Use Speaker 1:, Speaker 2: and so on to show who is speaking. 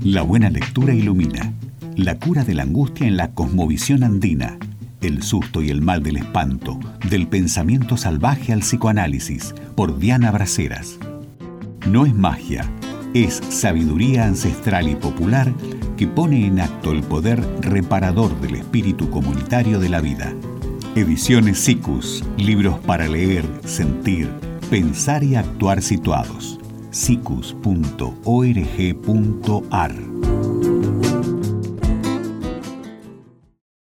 Speaker 1: La buena lectura ilumina. La cura de la angustia en la cosmovisión andina. El susto y el mal del espanto. Del pensamiento salvaje al psicoanálisis. Por Diana Braceras. No es magia. Es sabiduría ancestral y popular que pone en acto el poder reparador del espíritu comunitario de la vida. Ediciones Siccus. Libros para leer, sentir, pensar y actuar situados. siccus.org.ar